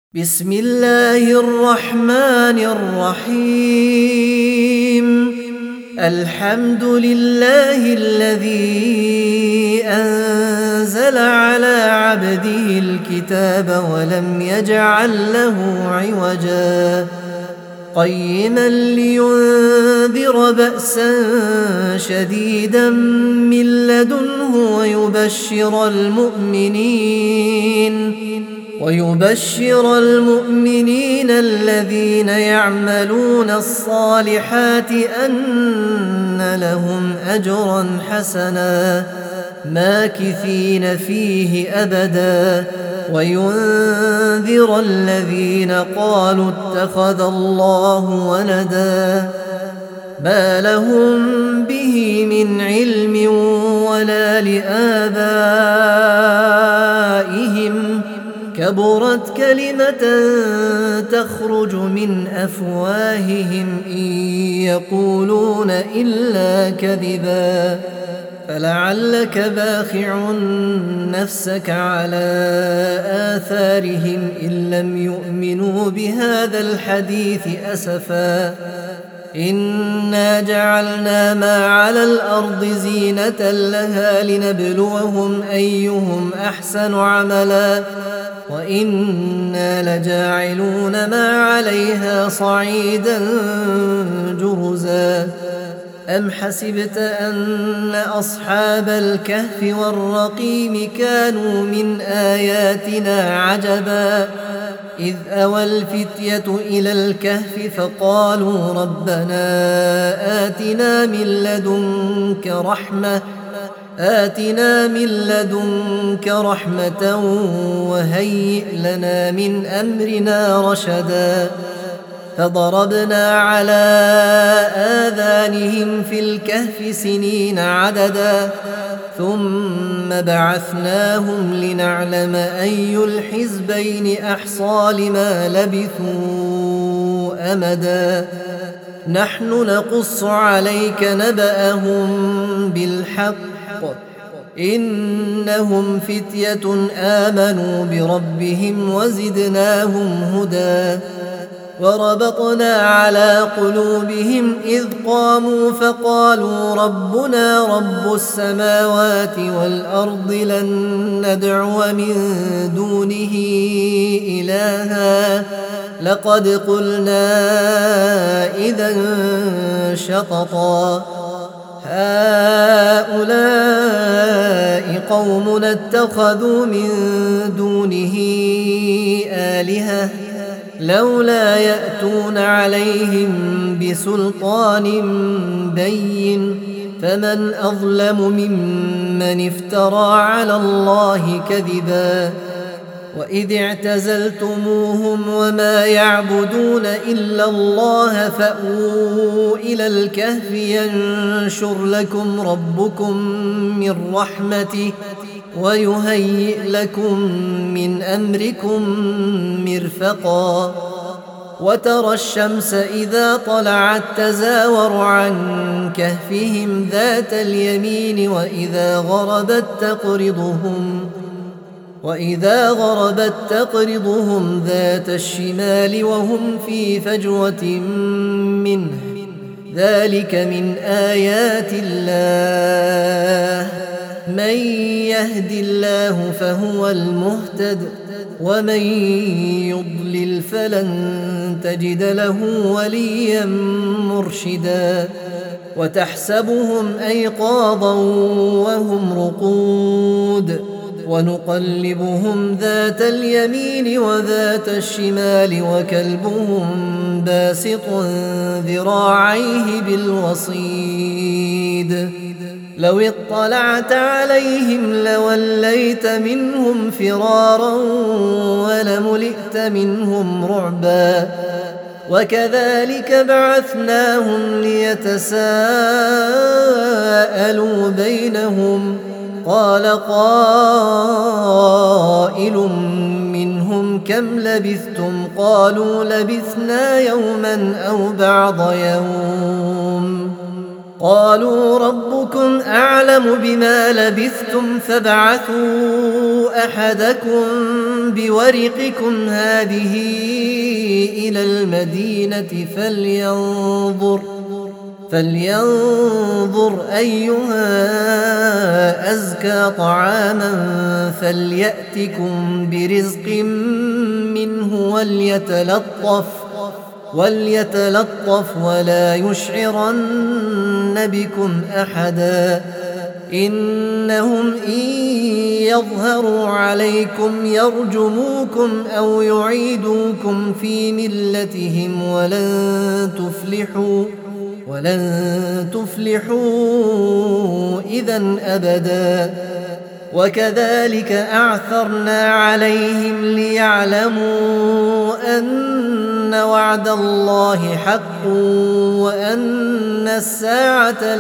بسم الله الرحمن الرحيم. الحمد لله الذي أنزل على عبده الكتاب ولم يجعل له عوجا قيما لينذر بأسا شديدا من لدنه ويبشر المؤمنين الذين يعملون الصالحات أن لهم أجرا حسنا ماكثين فيه أبدا وينذر الذين قالوا اتخذ الله ولدا ما لهم به من علم ولا لآبائهم كبرت كلمة تخرج من أفواههم إن يقولون إلا كذبا فلعلك باخع نفسك على آثارهم إن لم يؤمنوا بهذا الحديث أسفا إنا جعلنا ما على الأرض زينة لها لنبلوهم أيهم أحسن عملا وإنا لجاعلون ما عليها صعيدا جرزا أم حسبت أن أصحاب الكهف والرقيم كانوا من آياتنا عجبا إذ أوى الفتية إلى الكهف فقالوا ربنا آتنا من لدنك رحمة وهيئ لنا من أمرنا رشدا فضربنا على آذانهم في الكهف سنين عددا ثم بعثناهم لنعلم أي الحزبين أحصى لما لبثوا أمدا نحن نقص عليك نبأهم بالحق إنهم فتية آمنوا بربهم وزدناهم هدى وربطنا على قلوبهم إذ قاموا فقالوا ربنا رب السماوات والأرض لن ندعو من دونه إلها لقد قلنا إذا شططا هؤلاء قومنا اتخذوا من دونه آلهة لولا يأتون عليهم بسلطان بين فمن أظلم ممن افترى على الله كذبا وإذ اعتزلتموهم وما يعبدون إلا الله فأووا إلى الكهف ينشر لكم ربكم من رحمته ويهيئ لكم من أمركم مرفقا وترى الشمس إذا طلعت تزاور عن كهفهم ذات اليمين وإذا غربت تقرضهم ذات الشمال وهم في فجوة منه ذلك من آيات الله من يهد الله فهو المهتد ومن يضلل فلن تجد له وليا مرشدا وتحسبهم أيقاظا وهم رقود ونقلبهم ذات اليمين وذات الشمال وكلبهم باسط ذراعيه بالوصيد لو اطلعت عليهم لوليت منهم فرارا ولملئت منهم رعبا وكذلك بعثناهم ليتساءلوا بينهم قال قائل منهم كم لبثتم قالوا لبثنا يوما أو بعض يوم قالوا ربكم أعلم بما لبثتم فابعثوا أحدكم بورقكم هذه إلى المدينة فلينظر أيها أزكى طعاما فليأتكم برزق منه وليتلطف ولا يشعرن بكم أحدا إنهم إن يظهروا عليكم يرجموكم أو يعيدوكم في ملتهم ولن تفلحوا إذن أبدا وكذلك أعثرنا عليهم ليعلموا أن وعد الله حق وأن الساعة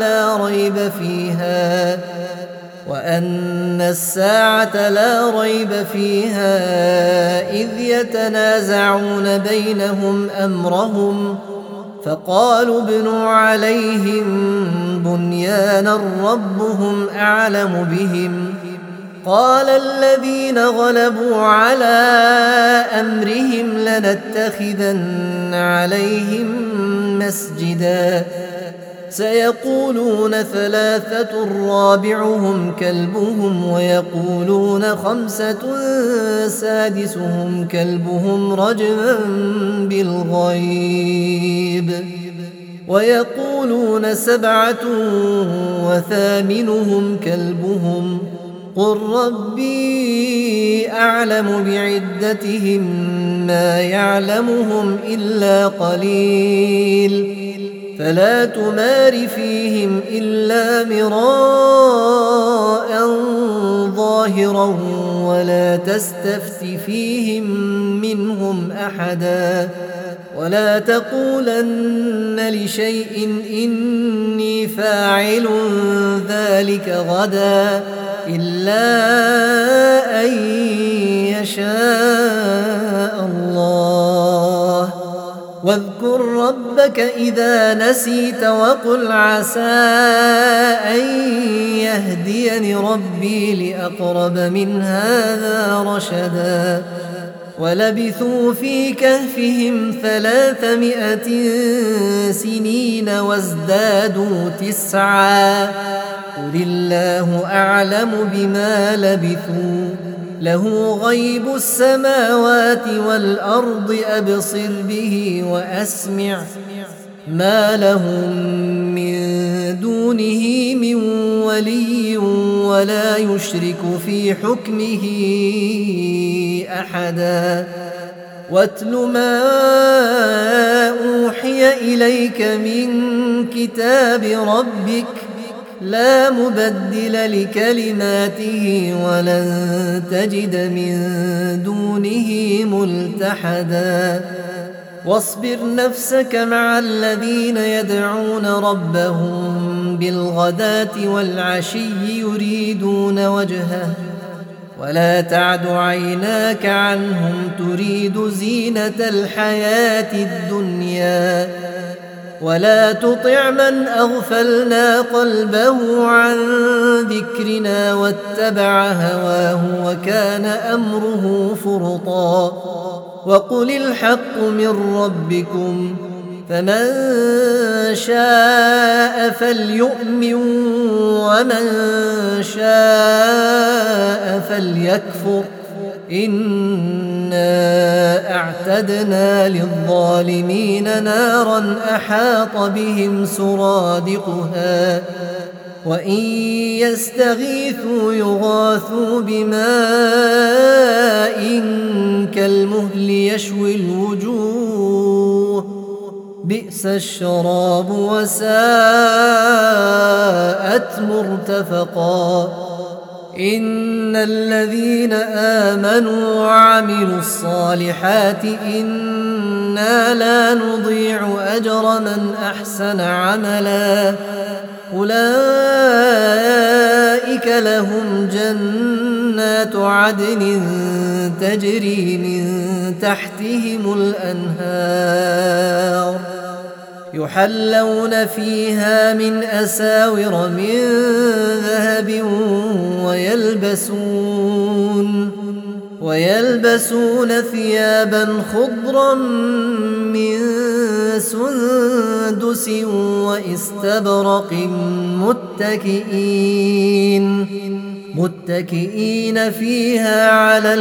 لا ريب فيها إذ يتنازعون بينهم أمرهم فقالوا ابنوا عليهم بنيانا ربهم أعلم بهم قال الذين غلبوا على أمرهم لنتخذن عليهم مسجدا سيقولون 3 رابعهم كلبهم ويقولون 5 سادسهم كلبهم رجما بالغيب ويقولون 7 وثامنهم كلبهم قل ربي أعلم بعدتهم ما يعلمهم إلا قليل فلا تمار فيهم إلا مراء ظاهرا ولا تستفت فيهم منهم أحدا ولا تقولن لشيء إني فاعل ذلك غدا إلا أن يشاء الله واذكر ربك إذا نسيت وقل عسى أن يهديني ربي لأقرب من هذا رشدا ولبثوا في كهفهم 300 سنين وازدادوا 9 قل الله أعلم بما لبثوا له غيب السماوات والأرض أبصر به وأسمع ما لهم من دونه من ولي ولا يشرك في حكمه أحدا واتل ما أوحي إليك من كتاب ربك لا مبدل لكلماته ولن تجد من دونه ملتحدا واصبر نفسك مع الذين يدعون ربهم بالغداة والعشي يريدون وجهه ولا تعد عيناك عنهم تريد زينة الحياة الدنيا ولا تطع من أغفلنا قلبه عن ذكرنا واتبع هواه وكان أمره فرطا وقل الحق من ربكم فمن شاء فليؤمن ومن شاء فليكفر إنا أعتدنا للظالمين نارا أحاط بهم سرادقها وإن يستغيثوا يغاثوا بماء كالمهل يشوي الوجوه بئس الشراب وساءت مرتفقا إن الذين آمنوا وعملوا الصالحات إنا لا نضيع أجر من أحسن عملا أولئك لهم جنات عدن تجري من تحتهم الأنهار يحلون فيها من أساور من ذهب ويلبسون ثيابا خضرا من سندس واستبرق متكئين فيها على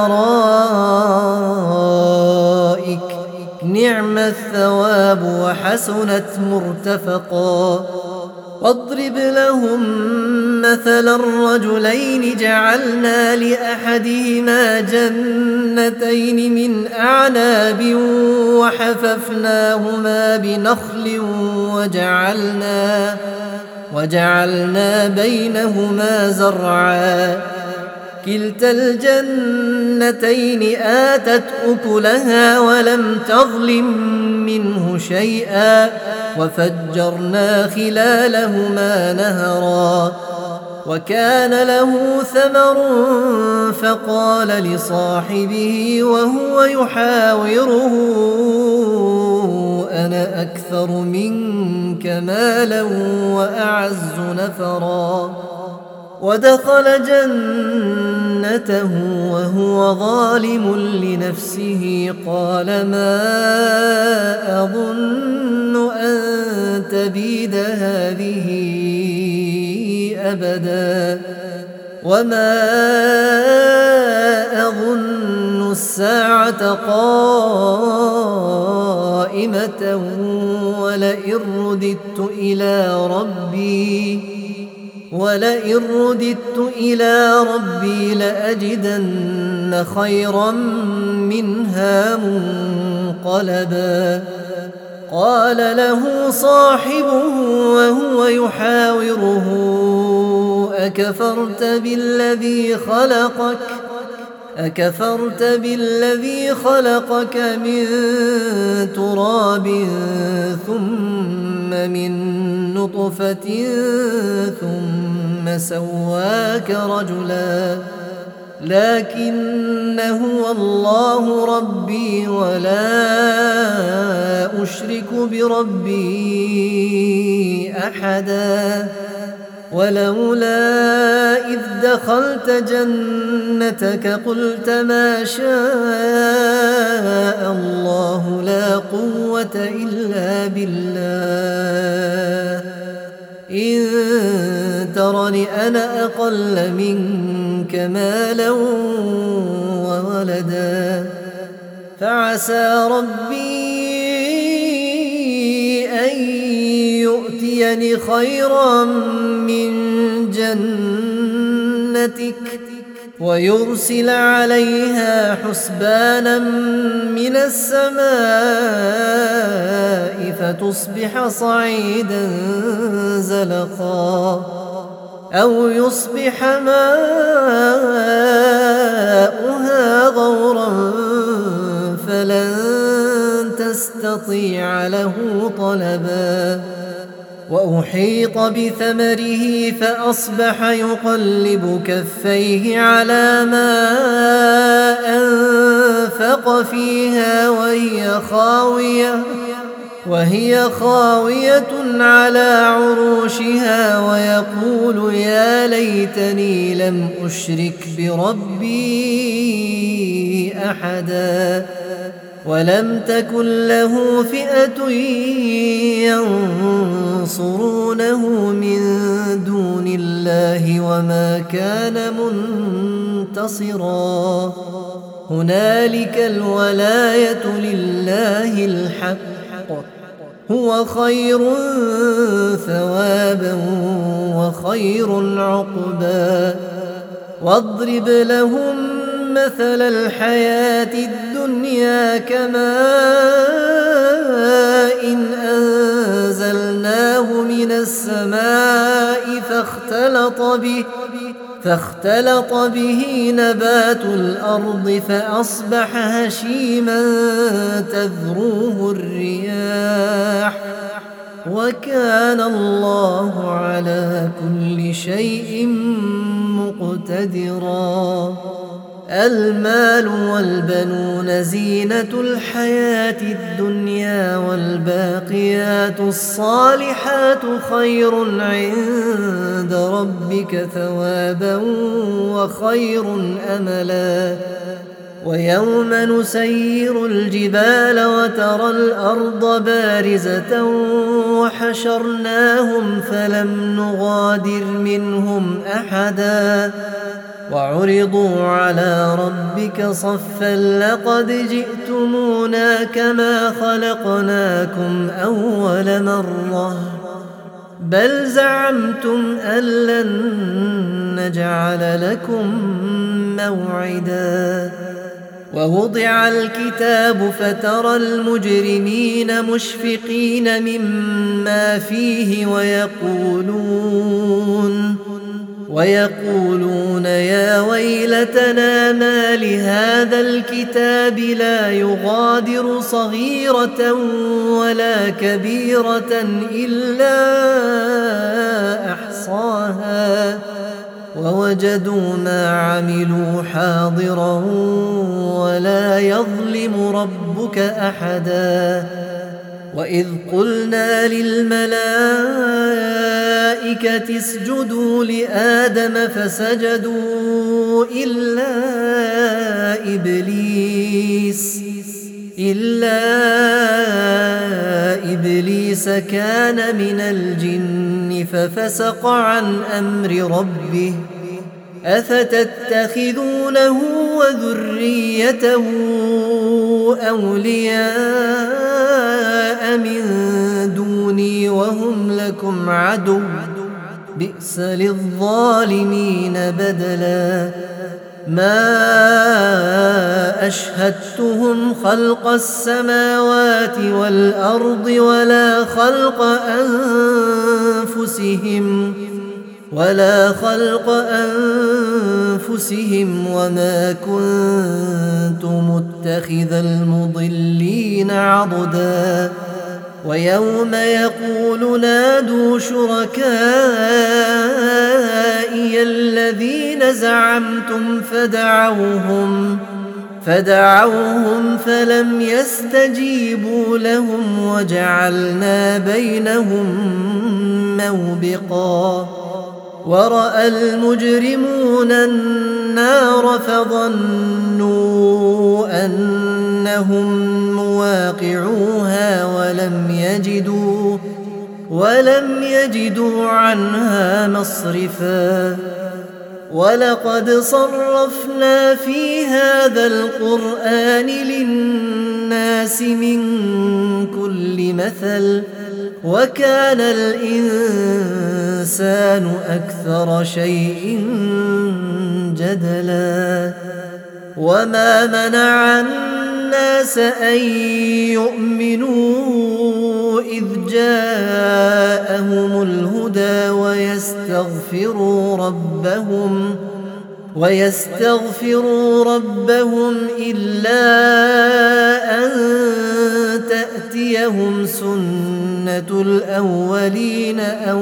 الأرائك نعم الثواب وحسنت مرتفقا. واضرب لهم مثلا الرجلين جعلنا لأحدهما جنتين من أعناب وحففناهما بنخل وجعلنا بينهما زرعا كلتا الجنتين آتت أكلها ولم تظلم منه شيئا وفجرنا خلالهما نهرا. وكان له ثمر فقال لصاحبه وهو يحاوره أنا أكثر منك مالا وأعز نفرا. ودخل جنته وهو ظالم لنفسه قال ما أظن أن تبيد هذه أبدا وما أظن الساعة قائمة ولئن رددت إلى ربي لأجدن خيرا منها منقلبا. قال له صاحبه وهو يحاوره أكفرت بالذي خلقك من تراب ثم من نطفة ثم سواك رجلا لكن هو الله ربي ولا أشرك بربي أحدا. ولولا إذ دخلت جنتك قلت ما شاء الله لا قوة إلا بالله إن ترني أنا أقل منك مالا وولدا فعسى ربي أن يؤتيني خيرا من جنتك ويرسل عليها حسبانا من السماء فتصبح صعيدا زلقا أو يصبح ماؤها غورا فلن تستطيع له طلبا. وأحيط بثمره فأصبح يقلب كفيه على ما أنفق فيها وهي خاوية على عروشها ويقول يا ليتني لم أشرك بربي أحدا. ولم تكن له فئة ينصرونه من دون الله وما كان منتصرا. هنالك الولاية لله الحق هو خير ثوابا وخير عقبا. واضرب لهم مثل الحياة الدنيا كماء إن أنزلناه من السماء فاختلط به نبات الأرض فأصبح هشيما تذروه الرياح وكان الله على كل شيء مقتدرا. المال والبنون زينة الحياة الدنيا والباقيات الصالحات خير عند ربك ثوابا وخير أملا ويوم نسير الجبال وترى الأرض بارزة وحشرناهم فلم نغادر منهم أحدا وعرضوا على ربك صفا لقد جئتمونا كما خلقناكم أول مرة بل زعمتم أن لن نجعل لكم موعدا ووضع الكتاب فترى المجرمين مشفقين مما فيه ويقولون يا ويلتنا ما لهذا الكتاب لا يغادر صغيرة ولا كبيرة إلا أحصاها ووجدوا ما عملوا حاضرا ولا يظلم ربك أحدا وإذ قلنا للملائكة اسجدوا لآدم فسجدوا إلا إبليس كان من الجن ففسق عن أمر ربه أفتتخذونه وذريته أولياء من دوني وهم لكم عدو بئس للظالمين بدلا ما أشهدتهم خلق السماوات والأرض ولا خلق أنفسهم وما كنت متخذ المضلين عضدا ويوم يقول نادوا شركائي الذين زعمتم فدعوهم فلم يستجيبوا لهم وجعلنا بينهم موبقا ورأى المجرمون النار فظنوا أنهم مواقعوها ولم يجدوا عنها مصرفا ولقد صرفنا في هذا القرآن للناس من كل مثل وكان الإنسان أكثر شيء جدلا وما منع الناس أن يؤمنوا إذ جاءهم الهدى ويستغفروا ربهم إلا أن تأتيهم سنة الأولين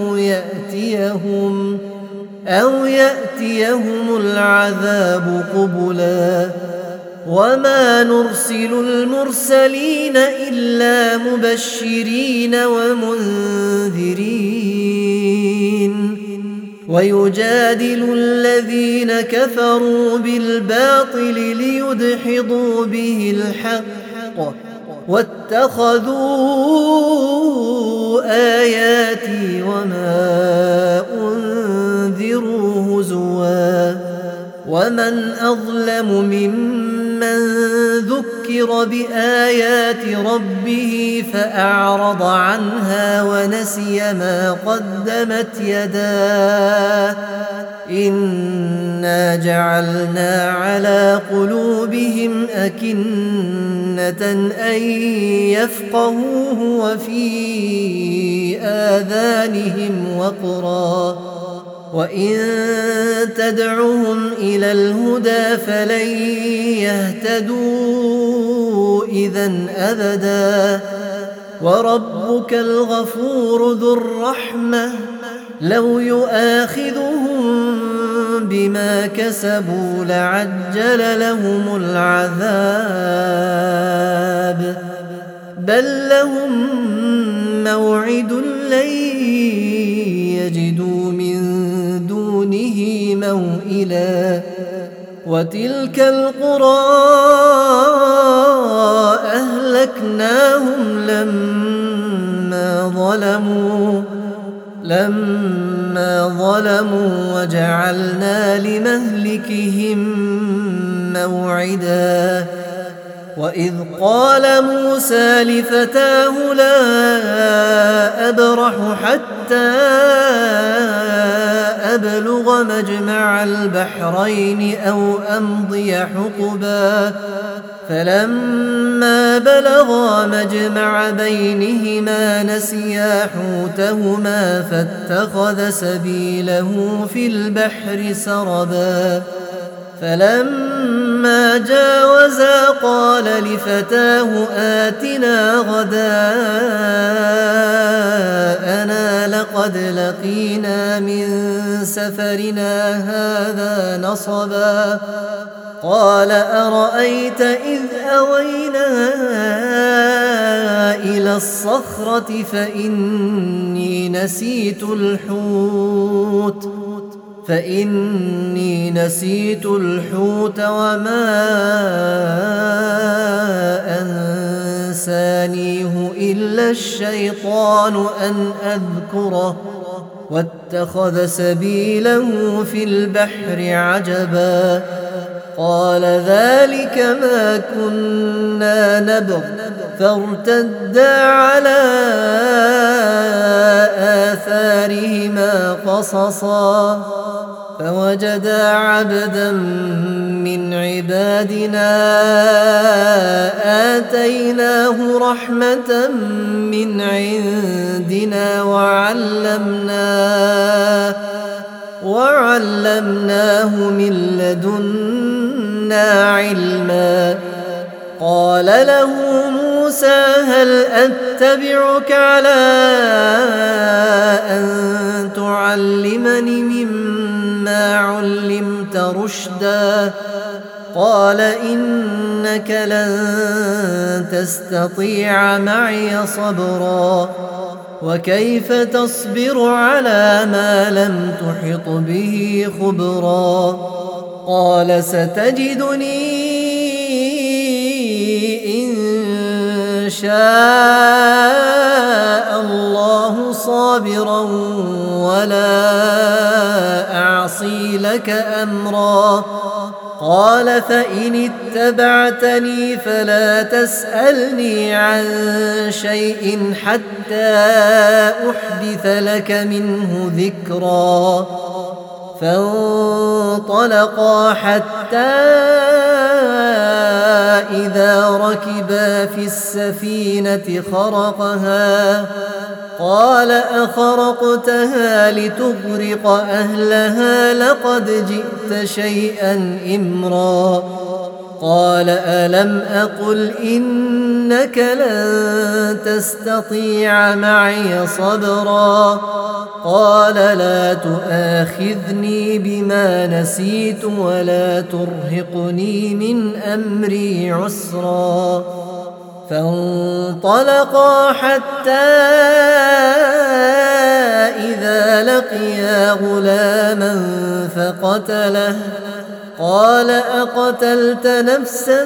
أو يأتيهم العذاب قبلا وما نرسل المرسلين إلا مبشرين ومنذرين ويجادل الذين كفروا بالباطل ليدحضوا به الحق واتخذوا آياتي وما أنذروا هزوا ومن أظلم ممن ذكر بآيات ربه فأعرض عنها ونسي ما قدمت يداه إنا جعلنا على قلوبهم أكنة أن يفقهوه وفي آذانهم وقرا وإن تدعهم إلى الهدى فلن يهتدوا إذن أبدا وربك الغفور ذو الرحمة لو يؤاخذهم بما كسبوا لعجل لهم العذاب بل لهم موعد لن يجدوا من دونه موئلا وتلك القرى أهلكناهم لما ظلموا وجعلنا لمهلكهم موعدا وإذ قال موسى لفتاه لا أبرح حتى أبلغ مجمع البحرين أو أمضي حقبا فلما بلغا مجمع بينهما نسيا حوتهما فاتخذ سبيله في البحر سربا فلما جاوزا قال لفتاه آتنا غداءنا لقد لقينا من سفرنا هذا نصبا قال أرأيت إذ أوينا إلى الصخرة فإني نسيت الحوت وما أنسانيه إلا الشيطان أن أذكره واتخذ سبيله في البحر عجبا قال ذلك ما كنا نبغ فارتدا على آثارهما قصصا فوجدا عبدا من عبادنا آتيناه رحمة من عندنا وعلمناه من لدنا علما قال له موسى هل أتبعك على أن تعلمني مما علمت رشدا قال إنك لن تستطيع معي صبرا وكيف تصبر على ما لم تحط به خبرا قال ستجدني إن شاء الله صابرا ولا أعصي لك أمرا قال فإن اتبعتني فلا تسألني عن شيء حتى أحدث لك منه ذكرا فانطلقا حتى إذا ركبا في السفينة خرقها قال أخرقتها لتغرق أهلها لقد جئت شيئا إمرا قال ألم أقل إنك لن تستطيع معي صبرا قال لا تؤاخذني بما نسيت ولا ترهقني من أمري عسرا فانطلقا حتى إذا لقيا غلاما فقتله قال أقتلت نفسا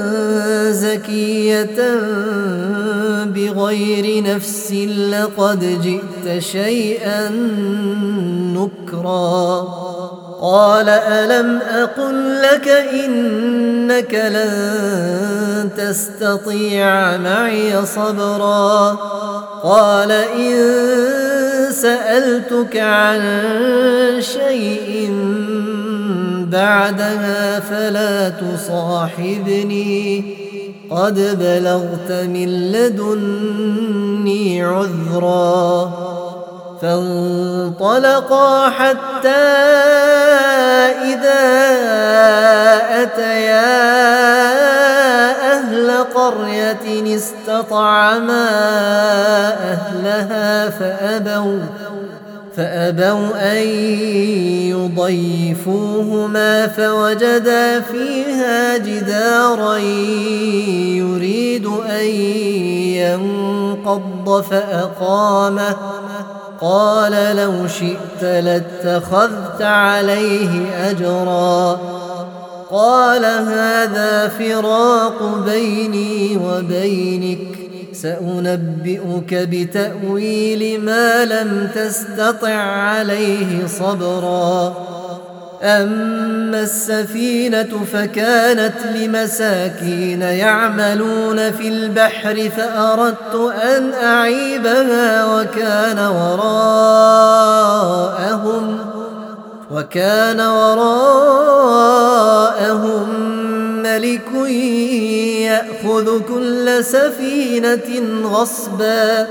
زكية بغير نفس لقد جئت شيئا نكرا قال ألم أقل لك إنك لن تستطيع معي صبرا قال إن سألتك عن شيء بعدها فلا تصاحبني قد بلغت من لدني عذرا فانطلقا حتى إذا أتيا أهل قرية استطعما أهلها فأبوا أن يضيفوهما فوجدا فيها جدارا يريد أن ينقض فأقامه قال لو شئت لاتخذت عليه أجرا قال هذا فراق بيني وبينك سأنبئك بتأويل ما لم تستطع عليه صبرا أما السفينة فكانت لمساكين يعملون في البحر فأردت أن أعيبها وكان وراءهم ملك يأخذ كل سفينة غصبا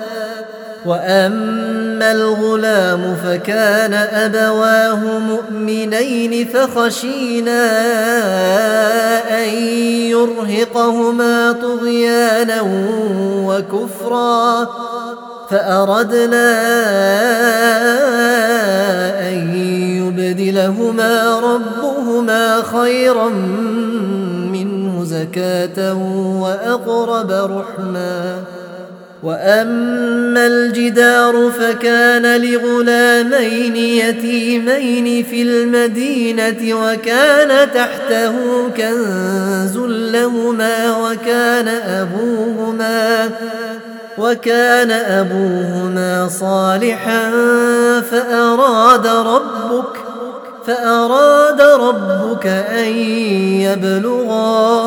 وأما الغلام فكان أبواه مؤمنين فخشينا أن يرهقهما طغيانا وكفرا فأردنا أن يبدلهما ربهما خيرا منه زكاة وأقرب رحما وأما الجدار فكان لغلامين يتيمين في المدينة وكان تحته كنز لهما وكان أبوهما صالحا فأراد ربك أن يبلغا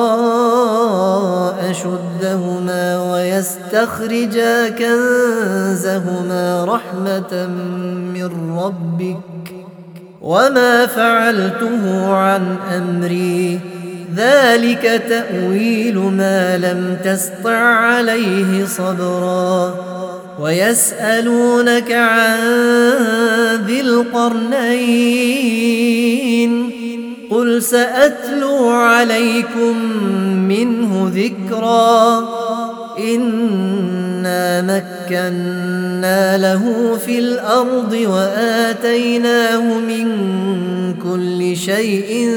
أشدهما ويستخرجا كنزهما رحمة من ربك وما فعلته عن أمري ذلك تأويل ما لم تسطع عليه صبرا ويسألونك عن ذي القرنين قل سأتلو عليكم منه ذكرا إنا مكنا له في الأرض وآتيناه من كل شيء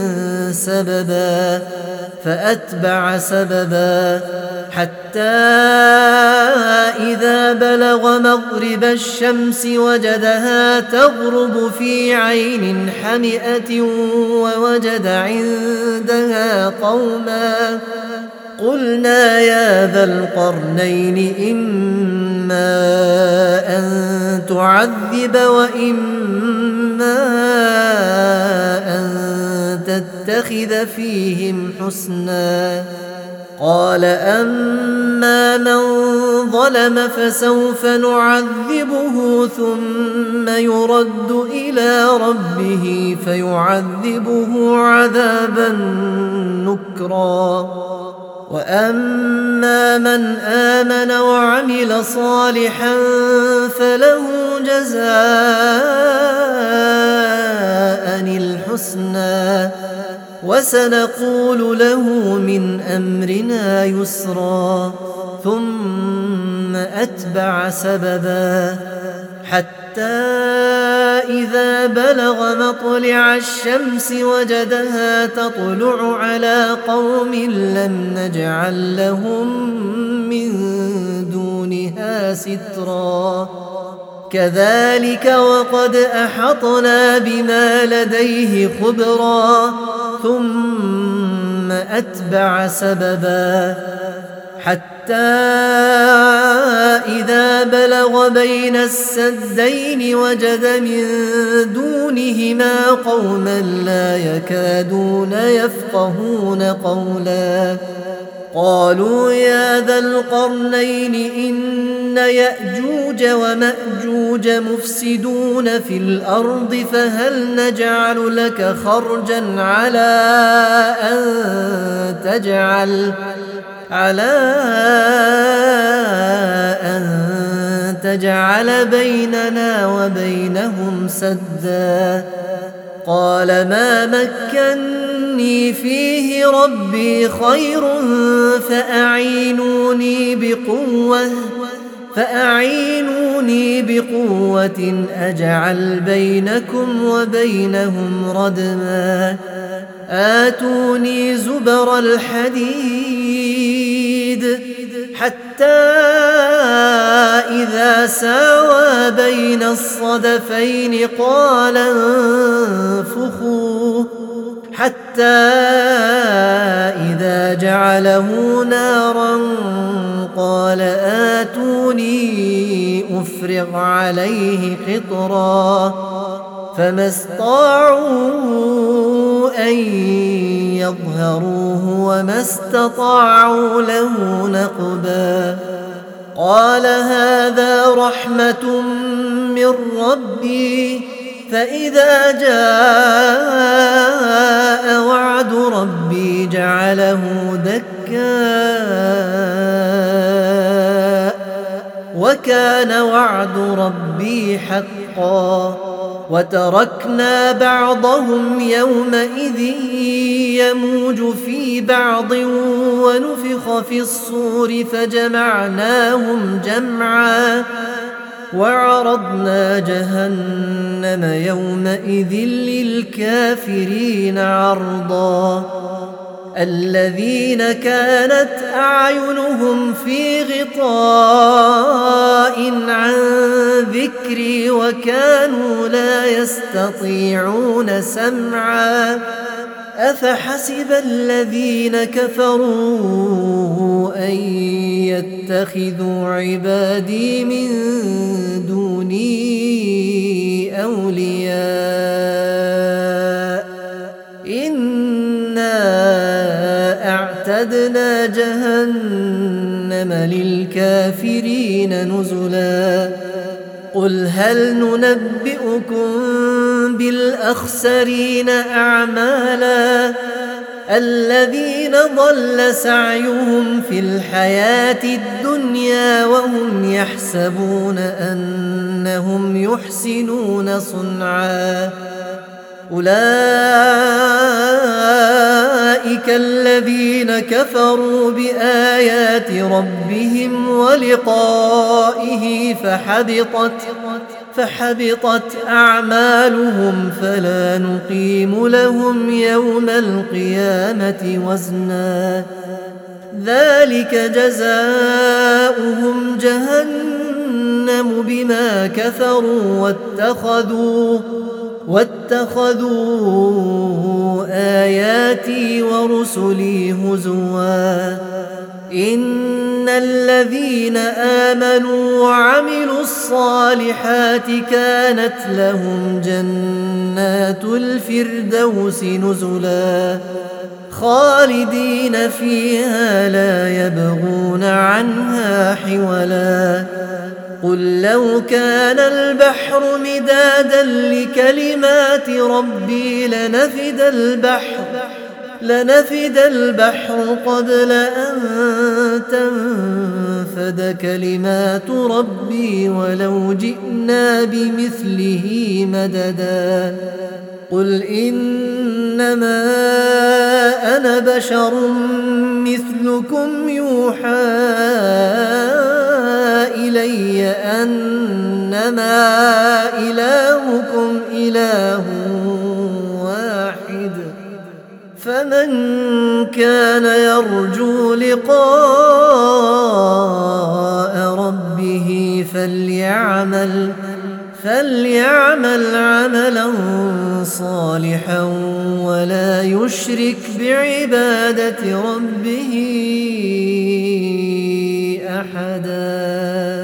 سببا فأتبع سببا حتى إذا بلغ مغرب الشمس وجدها تغرب في عين حمئة ووجد عندها قوما قلنا يا ذا القرنين إما أن تعذب وإما أن تتخذ فيهم حسنا قال أما من ظلم فسوف نعذبه ثم يرد إلى ربه فيعذبه عذابا نكرا وأما من آمن وعمل صالحا فله جزاء الحسنى وسنقول له من أمرنا يسرا ثم أتبع سببا حتى إذا بلغ مطلع الشمس وجدها تطلع على قوم لم نجعل لهم من دونها سترا كذلك وقد أحطنا بما لديه خبرا ثم أتبع سببا حتى إذا بلغ بين السدين وجد من دونهما قوما لا يكادون يفقهون قولا قالوا يا ذا القرنين إن يأجوج ومأجوج مفسدون في الأرض فهل نجعل لك خرجا على أن تجعل بيننا وبينهم سدا قال ما مكني فيه ربي خير فأعينوني بقوة فأعينوني بقوة أجعل بينكم وبينهم ردما آتوني زبر الحديد حتى إذا ساوى بين الصدفين قال انفخوا حتى إذا جعله نارا قال آتوني أفرغ عليه قطرا فما استطاعوا أن يظهروه وما استطاعوا له نقبا قال هذا رحمة من ربي فإذا جاء وعد ربي جعله دكا وكان وعد ربي حقا وتركنا بعضهم يومئذ يموج في بعض ونفخ في الصور فجمعناهم جمعا وعرضنا جهنم يومئذ للكافرين عرضا الذين كانت أعينهم في غطاء عن ذكري وكانوا لا يستطيعون سمعا أفحسب الذين كفروا أن يتخذوا عبادي من دوني أولياء إنا أعتدنا جهنم للكافرين نزلا قل هل ننبئكم بالأخسرين أعمالا الذين ضل سعيهم في الحياة الدنيا وهم يحسبون أنهم يحسنون صنعا أولئك الذين كفروا بآيات ربهم ولقائه فحبطت أعمالهم فلا نقيم لهم يوم القيامة وزنا ذلك جزاؤهم جهنم بما كفروا واتخذوا آياتي ورسلي هزوا إن الذين آمنوا وعملوا الصالحات كانت لهم جنات الفردوس نزلا خالدين فيها لا يبغون عنها حولا قل لو كان البحر مدادا لكلمات ربي لنفد البحر قبل أن تنفد كلمات ربي ولو جئنا بمثله مددا قل إنما أنا بشر مثلكم يوحى إلي أنما إلهكم إله واحد فمن كان يرجو لقاء ربه فليعمل عملا صالحا ولا يشرك بعبادة ربه أحدا.